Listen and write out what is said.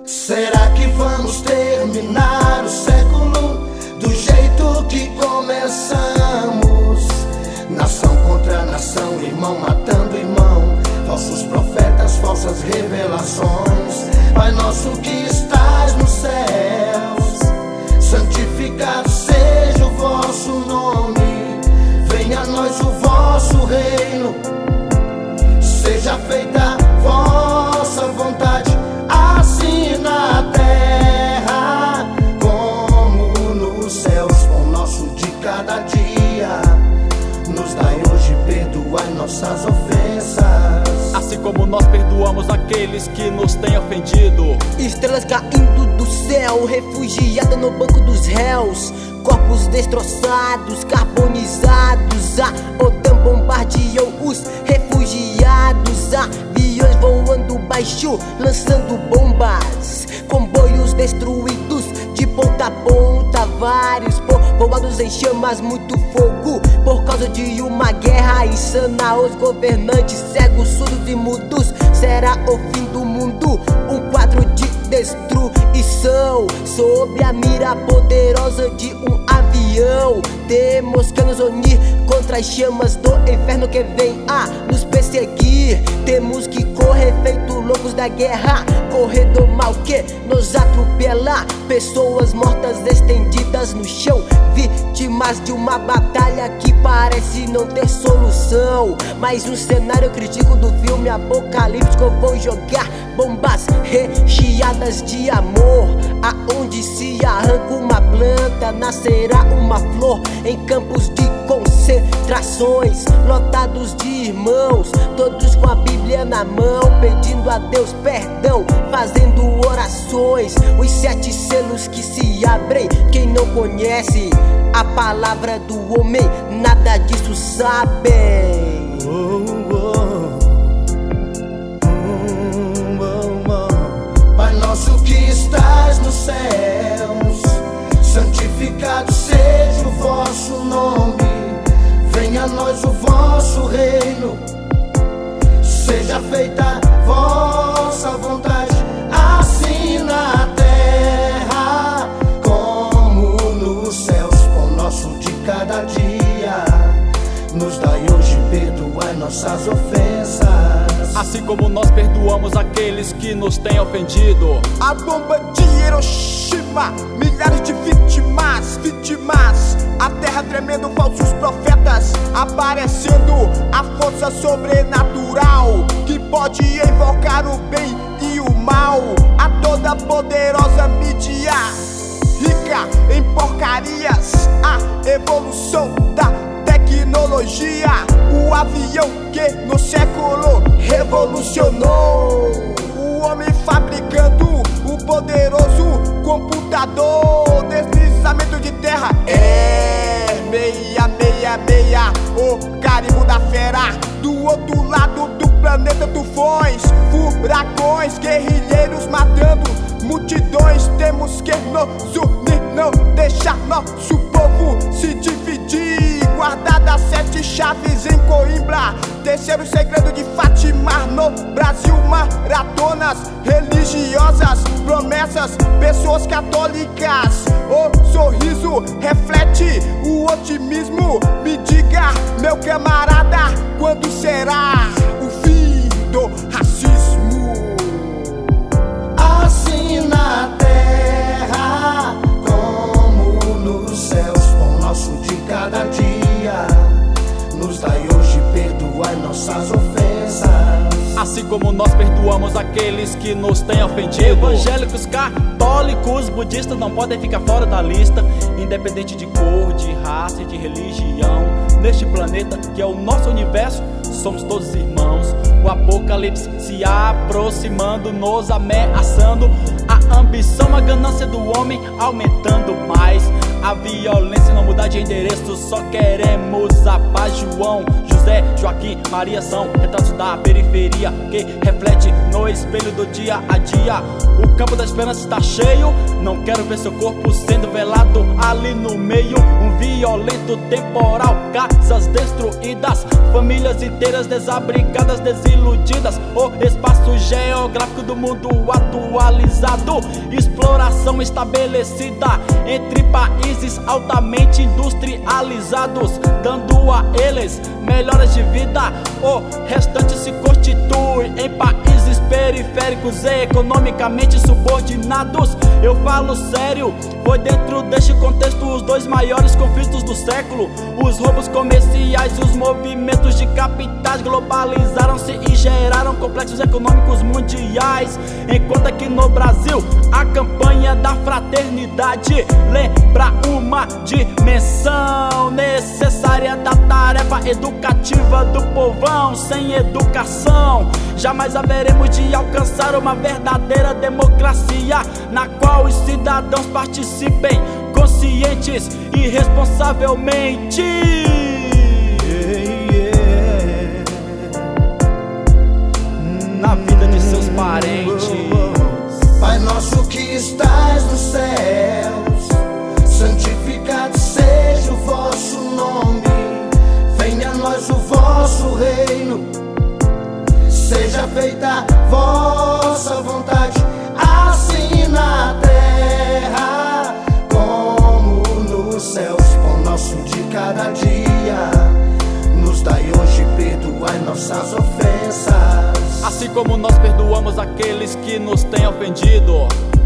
Será que vamos terminar o século do jeito que começamos? Nação contra nação, irmão matando irmão, falsos profetas, falsas revelações. Pai nosso que estás nos céus, santificado seja o vosso nome. Venha a nós o vosso reino, seja feita a vossa vontade, assim na terra como nos céus. Pão nosso de cada dia nos dai hoje, perdoai nossas ofensas, assim como nós perdoamos aqueles que nos têm ofendido. Estrelas caindo do céu, refugiada no banco dos réus, corpos destroçados, carbonizados. A OTAN bombardeou os refugiados, aviões voando baixo, lançando bombas, comboios destruídos de ponta a ponta, vários povoados em chamas, muito fogo por causa de uma guerra insana. Os governantes cegos, surdos e mudos, será o fim do mundo, um quadro de destruição sob a mira poderosa de um avião. Temos que nos unir contra as chamas do inferno que vem a nos perseguir. Temos que correr feito loucos da guerra, correr do mal que nos atropela. Pessoas mortas estendidas no chão, vítimas de uma batalha que parece não ter solução. Mais um cenário crítico do filme apocalíptico. Eu vou jogar bombas recheadas de amor. Aonde se arranca uma planta, nascerá uma flor. Em campos de concentrações, lotados de irmãos, todos com a Bíblia na mão, pedindo a Deus perdão, fazendo orações. Os 7 selos que se abrem, quem não conhece a palavra do homem, nada disso sabe. Pai nosso que estás nos céus, santificado seja o vosso nome. Venha a nós o vosso reino, seja feita a vossa vontade, assim na terra como nos céus. Pão nosso de cada dia nos dai hoje, perdoai nossas ofensas, assim como nós perdoamos aqueles que nos têm ofendido. A bomba de Hiroshima, milhares de vítimas, a terra tremendo, falsos profetas aparecendo, a força sobrenatural que pode invocar o bem e o mal. A toda poderosa mídia rica em porcarias, a evolução da tecnologia, o avião que no século revolucionou, o homem fabricando o poderoso computador, deslizamento de terra, 666, o carimbo da fera. Do outro lado do planeta, tufões, furacões, guerrilheiros matando multidões. Temos que nos unir, não deixar nosso povo se dividir. Guardadas 7 chaves em Coimbra, terceiro segredo de Fátima. No Brasil, maratonas religiosas, promessas, pessoas católicas. O sorriso reflete o otimismo. Me diga, meu camarada, quando será o fim do racismo? assim na terra como nos céus. Pão nosso de cada dia nos dai hoje, perdoai nossas ofensas, assim como nós perdoamos aqueles que nos têm ofendido. Evangélicos, católicos, budistas não podem ficar fora da lista, independente de cor, de raça e de religião. Neste planeta que é o nosso universo, somos todos irmãos. O apocalipse se aproximando, nos ameaçando. A ambição, a ganância do homem aumentando mais. a violência e não mudar de endereço. Só queremos a paz. João, José, Joaquim, Maria são retratos da periferia que reflete no espelho do dia a dia. O campo da esperança está cheio, não quero ver seu corpo sendo velado ali no meio. Um violento temporal, casas destruídas, famílias inteiras desabrigadas, desiludidas. O espaço geográfico do mundo atualizado, exploração estabelecida entre países altamente industrializados, dando a eles melhoras de vida. O restante se constitui em países periféricos e economicamente subordinados. Eu falo sério, foi dentro deste contexto os dois maiores conflitos do século. Os roubos comerciais e os movimentos de capitais globalizaram-se e geraram complexos econômicos mundiais. Enquanto aqui no Brasil a campanha da fraternidade lembra uma dimensão necessária da tarefa educativa do povão. Sem educação jamais haveremos de alcançar uma verdadeira democracia, na qual os cidadãos participem conscientes e responsavelmente na vida de seus parentes. Pai nosso que estás nos céus, santificado seja o vosso nome. Venha a nós o vosso reino, seja feita a vossa vontade, assim na terra como nos céus. Pão nosso de cada dia nos dai hoje, perdoai nossas ofensas, assim como nós perdoamos aqueles que nos têm ofendido.